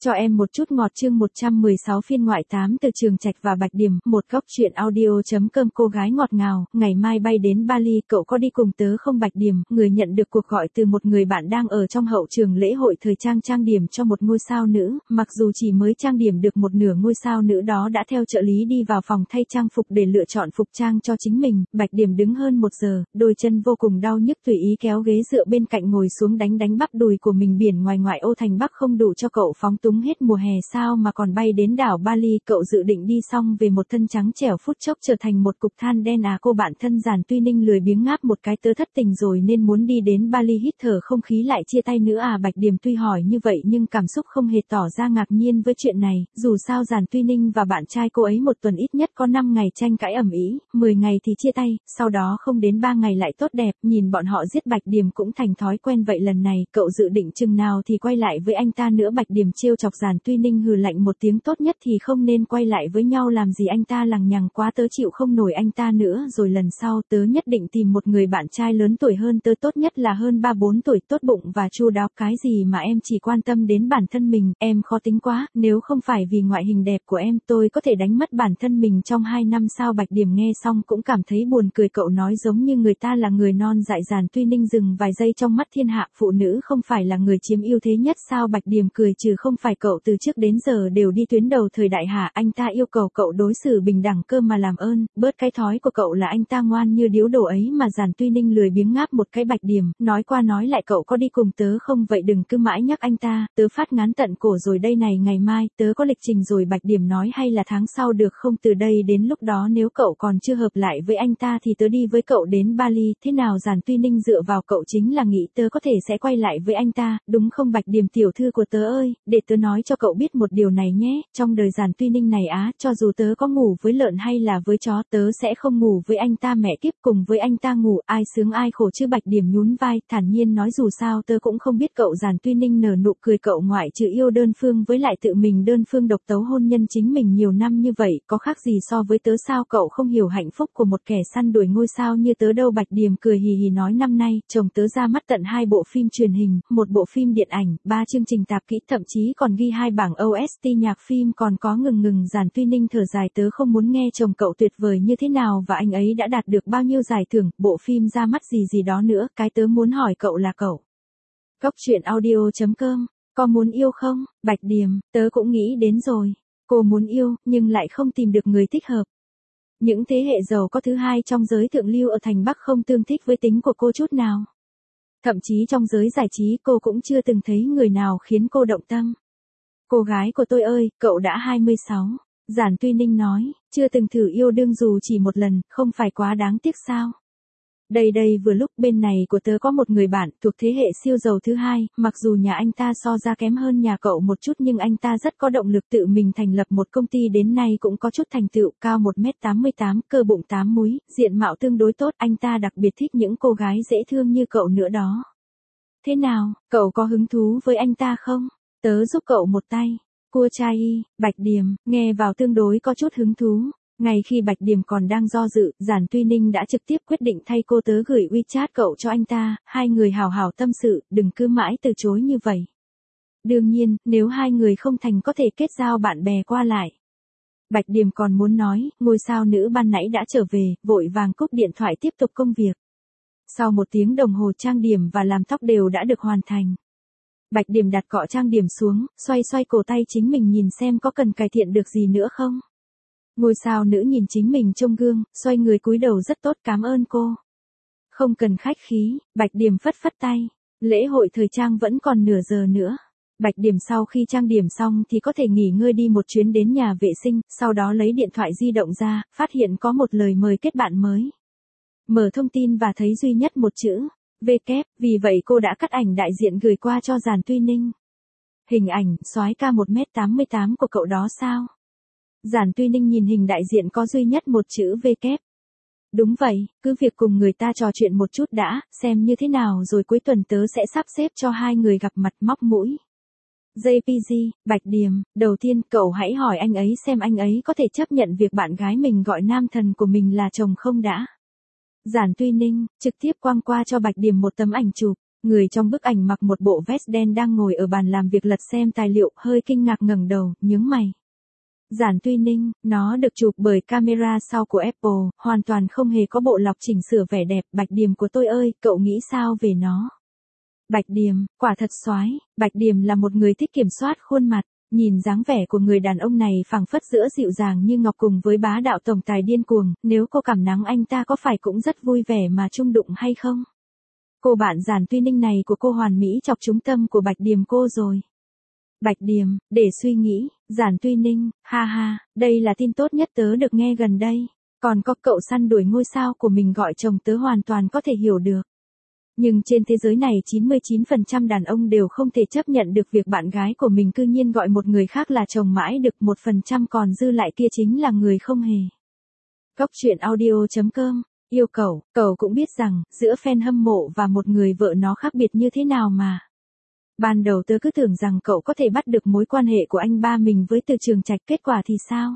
Cho em một chút ngọt chương 116 phiên ngoại 8 từ Trường Trạch và Bạch Điểm, một góc truyện audio.com. Cô gái ngọt ngào, ngày mai bay đến Bali, cậu có đi cùng tớ không? Bạch Điểm, người nhận được cuộc gọi từ một người bạn đang ở trong hậu trường lễ hội thời trang trang điểm cho một ngôi sao nữ, mặc dù chỉ mới trang điểm được một nửa, ngôi sao nữ đó đã theo trợ lý đi vào phòng thay trang phục để lựa chọn phục trang cho chính mình. Bạch Điểm đứng hơn 1 giờ, đôi chân vô cùng đau nhức, tùy ý kéo ghế dựa bên cạnh ngồi xuống đánh bắp đùi của mình. Biển ngoài ngoại ô thành Bắc không đủ cho cậu phóng túng hết mùa hè sao mà còn bay đến đảo Bali. Cậu dự định đi xong về một thân trắng trẻo phút chốc trở thành một cục than đen à? Cô bạn thân Giản Tuy Ninh lười biếng ngáp một cái, tớ thất tình rồi nên muốn đi đến Bali hít thở không khí lại chia tay nữa à? Bạch Điểm tuy hỏi như vậy nhưng cảm xúc không hề tỏ ra ngạc nhiên với chuyện này, dù sao Giản Tuy Ninh và bạn trai cô ấy một tuần ít nhất có 5 ngày tranh cãi ầm ĩ, 10 ngày thì chia tay, sau đó không đến 3 ngày lại tốt đẹp, nhìn bọn họ giết. Bạch Điểm cũng thành thói quen vậy. Lần này cậu dự định chừng nào thì quay lại với anh ta nữa? Bạch Điểm trêu chọc Giản Tuy Ninh hừ lạnh một tiếng, tốt nhất thì không nên quay lại với nhau làm gì, anh ta lằng nhằng quá, tớ chịu không nổi anh ta nữa rồi, lần sau tớ nhất định tìm một người bạn trai lớn tuổi hơn tớ, tốt nhất là hơn 3-4 tuổi, tốt bụng và chu đáo. Cái gì mà em chỉ quan tâm đến bản thân mình, em khó tính quá, nếu không phải vì ngoại hình đẹp của em tôi có thể đánh mất bản thân mình trong 2 năm sao? Bạch Điểm nghe xong cũng cảm thấy buồn cười, cậu nói giống như người ta là người non dại. Giản Tuy Ninh dừng vài giây, trong mắt thiên hạ phụ nữ không phải là người chiếm ưu thế nhất sao? Bạch Điểm cười trừ, không phải cậu từ trước đến giờ đều đi tuyến đầu thời đại hả? Anh ta yêu cầu cậu đối xử bình đẳng cơ mà, làm ơn, bớt cái thói của cậu là anh ta ngoan như điếu đổ ấy mà. Giản Tuy Ninh lười biếng ngáp một cái. Bạch Điểm, nói qua nói lại cậu có đi cùng tớ không? Vậy đừng cứ mãi nhắc anh ta, tớ phát ngán tận cổ rồi đây này, ngày mai, tớ có lịch trình rồi. Bạch Điểm nói, hay là tháng sau được không? Từ đây đến lúc đó nếu cậu còn chưa hợp lại với anh ta thì tớ đi với cậu đến Bali, thế nào? Giản Tuy Ninh dựa vào cậu chính là nghĩ tớ có thể sẽ quay lại với anh ta, đúng không? Bạch Điểm, tiểu thư của tớ ơi, để tớ nói cho cậu biết một điều này nhé, trong đời Giản Tuy Ninh này á, cho dù tớ có ngủ với lợn hay là với chó, tớ sẽ không ngủ với anh ta. Mẹ kiếp, cùng với anh ta ngủ, ai sướng ai khổ chứ? Bạch Điểm nhún vai, thản nhiên nói, dù sao tớ cũng không biết cậu. Giản Tuy Ninh nở nụ cười, cậu ngoại trừ yêu đơn phương với lại tự mình đơn phương độc tấu hôn nhân chính mình nhiều năm như vậy, có khác gì so với tớ sao? Cậu không hiểu hạnh phúc của một kẻ săn đuổi ngôi sao như tớ đâu. Bạch Điểm cười hì hì nói, năm nay, chồng tớ ra mắt tận 2 bộ phim truyền hình, 1 bộ phim điện ảnh, 3 chương trình tạp kỹ, thậm chí còn ghi 2 bảng OST nhạc phim còn có ngừng. Giản Tuy Ninh thở dài, tớ không muốn nghe chồng cậu tuyệt vời như thế nào và anh ấy đã đạt được bao nhiêu giải thưởng, bộ phim ra mắt gì đó nữa, cái tớ muốn hỏi cậu là cậu. Góc truyện audio.com, có muốn yêu không? Bạch Điểm, tớ cũng nghĩ đến rồi. Cô muốn yêu, nhưng lại không tìm được người thích hợp. Những thế hệ giàu có thứ hai trong giới thượng lưu ở thành Bắc không tương thích với tính của cô chút nào. Thậm chí trong giới giải trí cô cũng chưa từng thấy người nào khiến cô động tâm. Cô gái của tôi ơi, cậu đã 26. Giản Tuy Ninh nói, chưa từng thử yêu đương dù chỉ một lần, không phải quá đáng tiếc sao? Đây vừa lúc bên này của tớ có một người bạn thuộc thế hệ siêu giàu thứ hai, mặc dù nhà anh ta so ra kém hơn nhà cậu một chút nhưng anh ta rất có động lực, tự mình thành lập một công ty, đến nay cũng có chút thành tựu, cao 1m88, cơ bụng 8 múi, diện mạo tương đối tốt, anh ta đặc biệt thích những cô gái dễ thương như cậu nữa đó. Thế nào, cậu có hứng thú với anh ta không? Tớ giúp cậu một tay. Cua trai y. Bạch Điểm, nghe vào tương đối có chút hứng thú. Ngay khi Bạch Điểm còn đang do dự, Giản Tuy Ninh đã trực tiếp quyết định thay cô, tớ gửi WeChat cậu cho anh ta, hai người hào hào tâm sự, đừng cứ mãi từ chối như vậy. Đương nhiên, nếu hai người không thành có thể kết giao bạn bè qua lại. Bạch Điểm còn muốn nói, ngôi sao nữ ban nãy đã trở về, vội vàng cúp điện thoại tiếp tục công việc. Sau 1 tiếng đồng hồ trang điểm và làm tóc đều đã được hoàn thành. Bạch Điểm đặt cọ trang điểm xuống, xoay cổ tay chính mình nhìn xem có cần cải thiện được gì nữa không. Ngôi sao nữ nhìn chính mình trong gương, xoay người cúi đầu, rất tốt, cảm ơn cô. Không cần khách khí. Bạch Điểm phất tay. Lễ hội thời trang vẫn còn nửa giờ nữa. Bạch Điểm sau khi trang điểm xong thì có thể nghỉ ngơi, đi một chuyến đến nhà vệ sinh, sau đó lấy điện thoại di động ra, phát hiện có một lời mời kết bạn mới. Mở thông tin và thấy duy nhất một chữ V kép, vì vậy cô đã cắt ảnh đại diện gửi qua cho Giản Tuy Ninh. Hình ảnh, soái ca 1m88 của cậu đó sao? Giản Tuy Ninh nhìn hình đại diện có duy nhất một chữ V kép. Đúng vậy, cứ việc cùng người ta trò chuyện một chút đã, xem như thế nào rồi cuối tuần tớ sẽ sắp xếp cho hai người gặp mặt. Móc mũi. JPG, Bạch Điểm, đầu tiên cậu hãy hỏi anh ấy xem anh ấy có thể chấp nhận việc bạn gái mình gọi nam thần của mình là chồng không đã. Giản Tuy Ninh trực tiếp quăng qua cho Bạch Điểm một tấm ảnh chụp. Người trong bức ảnh mặc một bộ vest đen đang ngồi ở bàn làm việc lật xem tài liệu, hơi kinh ngạc ngẩng đầu, nhướng mày. Giản Tuy Ninh, nó được chụp bởi camera sau của Apple, hoàn toàn không hề có bộ lọc chỉnh sửa vẻ đẹp. Bạch Điềm của tôi ơi, cậu nghĩ sao về nó? Bạch Điềm, quả thật soái. Bạch Điềm là một người thích kiểm soát khuôn mặt. Nhìn dáng vẻ của người đàn ông này phảng phất giữa dịu dàng như ngọc cùng với bá đạo tổng tài điên cuồng, nếu cô cảm nắng anh ta có phải cũng rất vui vẻ mà chung đụng hay không? Cô bạn Giản Tuy Ninh này của cô hoàn mỹ chọc trúng tâm của Bạch Điềm cô rồi. Bạch Điềm, để suy nghĩ, Giản Tuy Ninh, ha ha, đây là tin tốt nhất tớ được nghe gần đây. Còn có cậu săn đuổi ngôi sao của mình gọi chồng tớ hoàn toàn có thể hiểu được. Nhưng trên thế giới này 99% đàn ông đều không thể chấp nhận được việc bạn gái của mình cư nhiên gọi một người khác là chồng mãi được, 1% còn dư lại kia chính là người không hề. Góc truyện audio.com. Yêu cậu cũng biết rằng, giữa fan hâm mộ và một người vợ nó khác biệt như thế nào mà. Ban đầu tớ cứ tưởng rằng cậu có thể bắt được mối quan hệ của anh ba mình với Từ Trường Trạch, kết quả thì sao?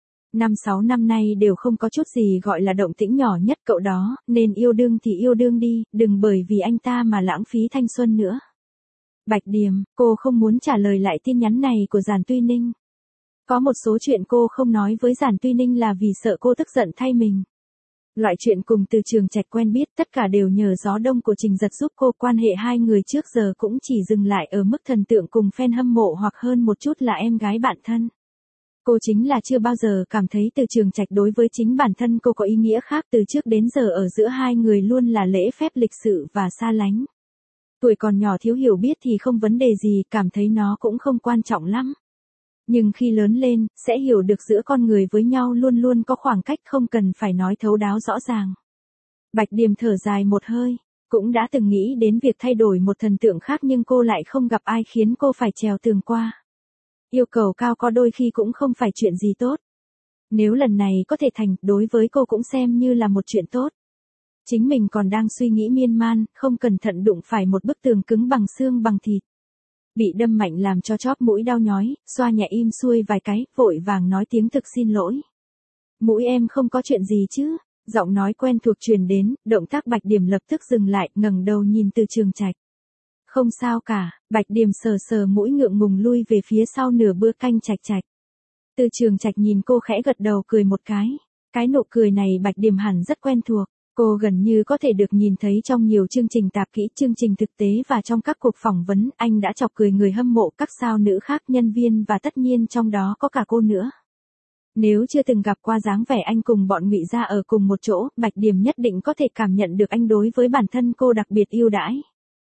5-6 năm nay đều không có chút gì gọi là động tĩnh nhỏ nhất cậu đó, nên yêu đương thì yêu đương đi, đừng bởi vì anh ta mà lãng phí thanh xuân nữa. Bạch Điềm, cô không muốn trả lời lại tin nhắn này của Giản Tuy Ninh. Có một số chuyện cô không nói với Giản Tuy Ninh là vì sợ cô tức giận thay mình. Loại chuyện cùng Từ Trường Trạch quen biết tất cả đều nhờ gió đông của Trình Giật giúp cô, quan hệ hai người trước giờ cũng chỉ dừng lại ở mức thần tượng cùng fan hâm mộ hoặc hơn một chút là em gái bạn thân. Cô chính là chưa bao giờ cảm thấy Từ Trường Trạch đối với chính bản thân cô có ý nghĩa khác, từ trước đến giờ ở giữa hai người luôn là lễ phép lịch sự và xa lánh. Tuổi còn nhỏ thiếu hiểu biết thì không vấn đề gì, cảm thấy nó cũng không quan trọng lắm. Nhưng khi lớn lên, sẽ hiểu được giữa con người với nhau luôn luôn có khoảng cách, không cần phải nói thấu đáo rõ ràng. Bạch Điềm thở dài một hơi, cũng đã từng nghĩ đến việc thay đổi một thần tượng khác nhưng cô lại không gặp ai khiến cô phải trèo tường qua. Yêu cầu cao có đôi khi cũng không phải chuyện gì tốt. Nếu lần này có thể thành, đối với cô cũng xem như là một chuyện tốt. Chính mình còn đang suy nghĩ miên man, không cẩn thận đụng phải một bức tường cứng bằng xương bằng thịt. Bị đâm mạnh làm cho chóp mũi đau nhói, xoa nhẹ im xuôi vài cái, vội vàng nói tiếng thực xin lỗi. Mũi em không có chuyện gì chứ? Giọng nói quen thuộc truyền đến, động tác Bạch Điềm lập tức dừng lại, ngẩng đầu nhìn Từ Trường Trạch. Không sao cả, Bạch Điềm sờ sờ mũi ngượng ngùng lui về phía sau nửa bữa canh Trạch Trạch. Từ Trường Trạch nhìn cô khẽ gật đầu cười một cái. Cái nụ cười này Bạch Điềm hẳn rất quen thuộc. Cô gần như có thể được nhìn thấy trong nhiều chương trình tạp kỹ, chương trình thực tế và trong các cuộc phỏng vấn, anh đã chọc cười người hâm mộ, các sao nữ khác, nhân viên và tất nhiên trong đó có cả cô nữa. Nếu chưa từng gặp qua dáng vẻ anh cùng bọn Ngụy Gia ở cùng một chỗ, Bạch Điềm nhất định có thể cảm nhận được anh đối với bản thân cô đặc biệt ưu đãi.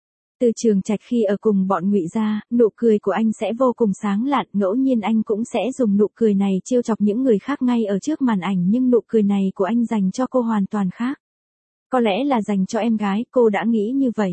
Từ Trường Trạch khi ở cùng bọn Ngụy Gia, nụ cười của anh sẽ vô cùng sáng lạn, ngẫu nhiên anh cũng sẽ dùng nụ cười này trêu chọc những người khác ngay ở trước màn ảnh, nhưng nụ cười này của anh dành cho cô hoàn toàn khác. Có lẽ là dành cho em gái, cô đã nghĩ như vậy.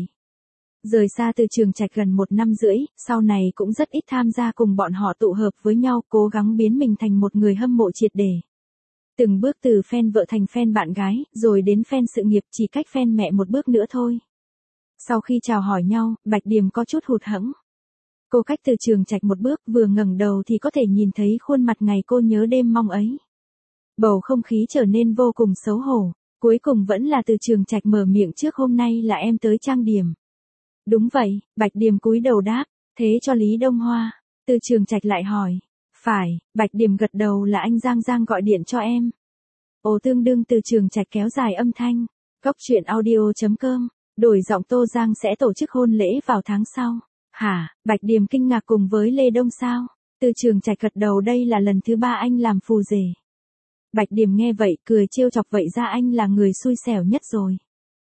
Rời xa Từ Trường Trạch gần 1 năm rưỡi, sau này cũng rất ít tham gia cùng bọn họ tụ hợp với nhau, cố gắng biến mình thành một người hâm mộ triệt để. Từng bước từ fan vợ thành fan bạn gái, rồi đến fan sự nghiệp, chỉ cách fan mẹ một bước nữa thôi. Sau khi chào hỏi nhau, Bạch Điềm có chút hụt hẫng. Cô cách Từ Trường Trạch một bước, vừa ngẩng đầu thì có thể nhìn thấy khuôn mặt ngày cô nhớ đêm mong ấy. Bầu không khí trở nên vô cùng xấu hổ. Cuối cùng vẫn là Từ Trường Trạch mở miệng trước, hôm nay là em tới trang điểm. Đúng vậy, Bạch Điềm cúi đầu đáp, thế cho Lý Đông Hoa. Từ Trường Trạch lại hỏi, phải, Bạch Điềm gật đầu, là anh Giang gọi điện cho em. Ồ, tương đương. Từ Trường Trạch kéo dài âm thanh. Góc truyện audio.com, đổi giọng, Tô Giang sẽ tổ chức hôn lễ vào tháng sau. Hả? Bạch Điềm kinh ngạc, cùng với Lê Đông sao? Từ Trường Trạch gật đầu, đây là lần thứ 3 anh làm phù rể. Bạch Điềm nghe vậy, cười trêu chọc, vậy ra anh là người xui xẻo nhất rồi.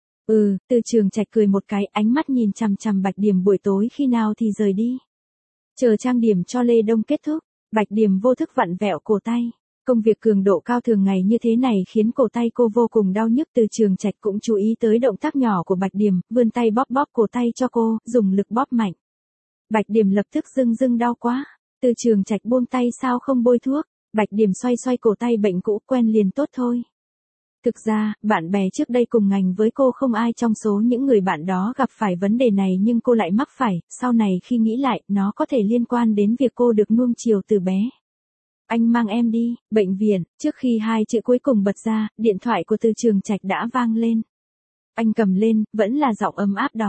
Từ Trường Trạch cười một cái, ánh mắt nhìn chằm chằm Bạch Điềm, buổi tối khi nào thì rời đi. Chờ trang điểm cho Lê Đông kết thúc, Bạch Điềm vô thức vặn vẹo cổ tay. Công việc cường độ cao thường ngày như thế này khiến cổ tay cô vô cùng đau nhức. Từ Trường Trạch cũng chú ý tới động tác nhỏ của Bạch Điềm, vươn tay bóp cổ tay cho cô, dùng lực bóp mạnh. Bạch Điềm lập tức rưng đau quá. Từ Trường Trạch buông tay, sao không bôi thuốc? Bạch Điềm xoay cổ tay, bệnh cũ quen liền tốt thôi. Thực ra, bạn bè trước đây cùng ngành với cô không ai trong số những người bạn đó gặp phải vấn đề này, nhưng cô lại mắc phải. Sau này khi nghĩ lại, nó có thể liên quan đến việc cô được nuông chiều từ bé. Anh mang em đi, bệnh viện. Trước khi hai chữ cuối cùng bật ra, điện thoại của Từ Trường Trạch đã vang lên. Anh cầm lên, vẫn là giọng ấm áp đó.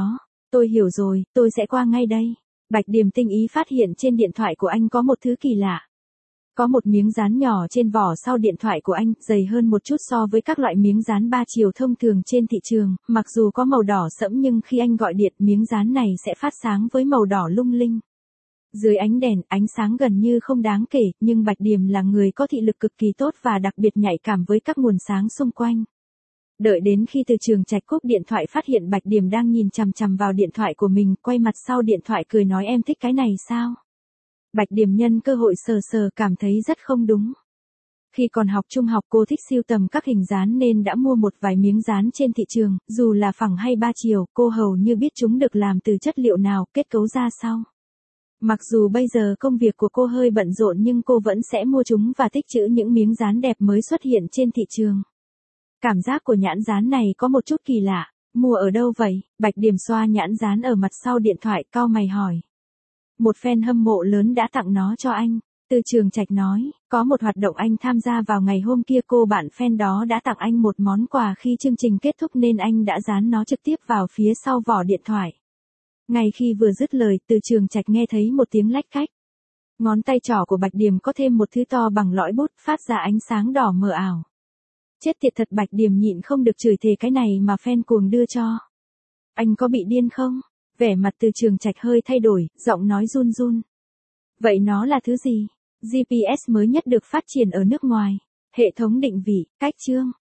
Tôi hiểu rồi, tôi sẽ qua ngay đây. Bạch Điềm tinh ý phát hiện trên điện thoại của anh có một thứ kỳ lạ. Có một miếng dán nhỏ trên vỏ sau điện thoại của anh, dày hơn một chút so với các loại miếng dán 3 chiều thông thường trên thị trường, mặc dù có màu đỏ sẫm nhưng khi anh gọi điện miếng dán này sẽ phát sáng với màu đỏ lung linh. Dưới ánh đèn, ánh sáng gần như không đáng kể, nhưng Bạch Điềm là người có thị lực cực kỳ tốt và đặc biệt nhạy cảm với các nguồn sáng xung quanh. Đợi đến khi Từ Trường Trạch cúp điện thoại phát hiện Bạch Điềm đang nhìn chằm chằm vào điện thoại của mình, quay mặt sau điện thoại cười nói em thích cái này sao? Bạch Điềm nhân cơ hội sờ sờ cảm thấy rất không đúng. Khi còn học trung học cô thích sưu tầm các hình dán nên đã mua một vài miếng dán trên thị trường, dù là phẳng hay 3 chiều, cô hầu như biết chúng được làm từ chất liệu nào, kết cấu ra sao. Mặc dù bây giờ công việc của cô hơi bận rộn nhưng cô vẫn sẽ mua chúng và tích trữ những miếng dán đẹp mới xuất hiện trên thị trường. Cảm giác của nhãn dán này có một chút kỳ lạ, mua ở đâu vậy? Bạch Điềm xoa nhãn dán ở mặt sau điện thoại, cau mày hỏi. Một fan hâm mộ lớn đã tặng nó cho anh. Từ Trường Trạch nói, có một hoạt động anh tham gia vào ngày hôm kia, cô bạn fan đó đã tặng anh một món quà khi chương trình kết thúc nên anh đã dán nó trực tiếp vào phía sau vỏ điện thoại. Ngay khi vừa dứt lời, Từ Trường Trạch nghe thấy một tiếng lách cách. Ngón tay trỏ của Bạch Điềm có thêm một thứ to bằng lõi bút, phát ra ánh sáng đỏ mờ ảo. Chết tiệt thật, Bạch Điềm nhịn không được chửi thề, cái này mà fan cuồng đưa cho. Anh có bị điên không? Vẻ mặt Từ Trường Trạch hơi thay đổi, giọng nói run run. Vậy nó là thứ gì? GPS mới nhất được phát triển ở nước ngoài. Hệ thống định vị, cách chương.